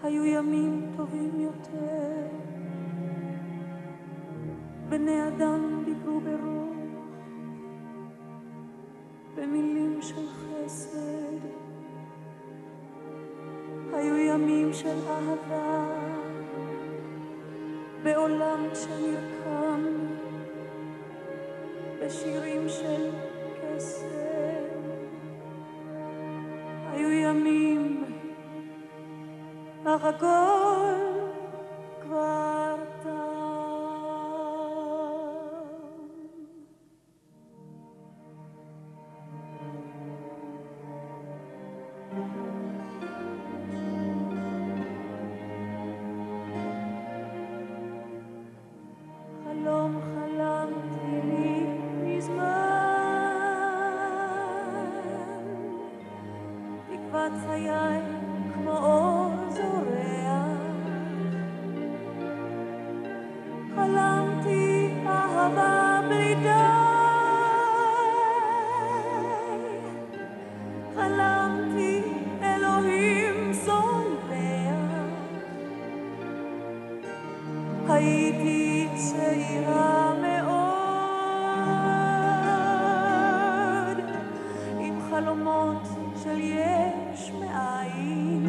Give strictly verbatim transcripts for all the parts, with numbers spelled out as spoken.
היו ימים טובים יותר, בני אדם דיברו ברוך, במילים של חסד. היו ימים של אהבה, בעולם שנרקם, בשירים של קסם. היו ימים, אך הכל כבר תם. חלום חלמתי לי מזמן, תקוות חיי כמו אור זורע. חלמתי אהבה בלי די, חלמתי אלוהים סולח. הייתי צעירה מאוד, עם חלומות של יש מאין,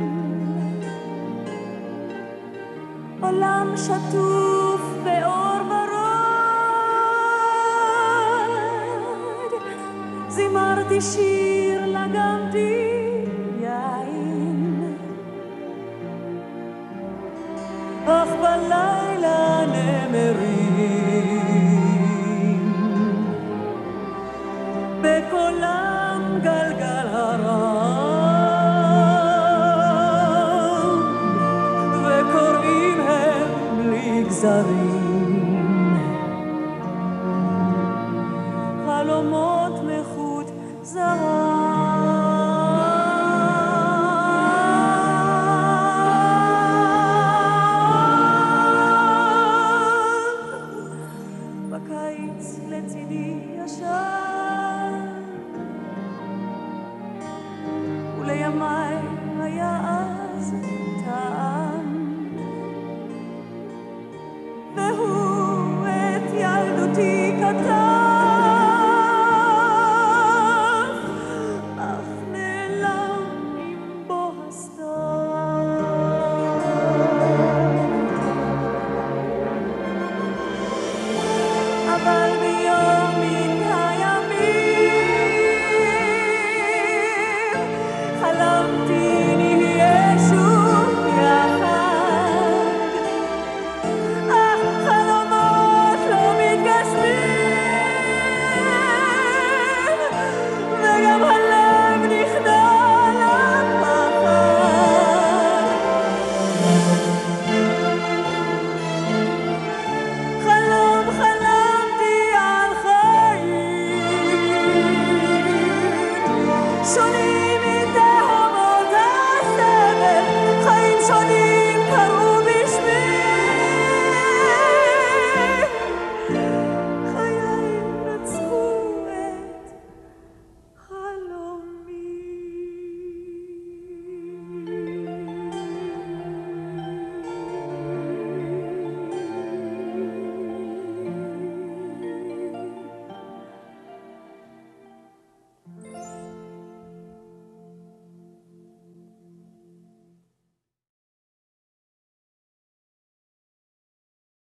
עולם שטוף באור ורוד. זימרתי שיר לגמתי יין, אך בלילה נמרים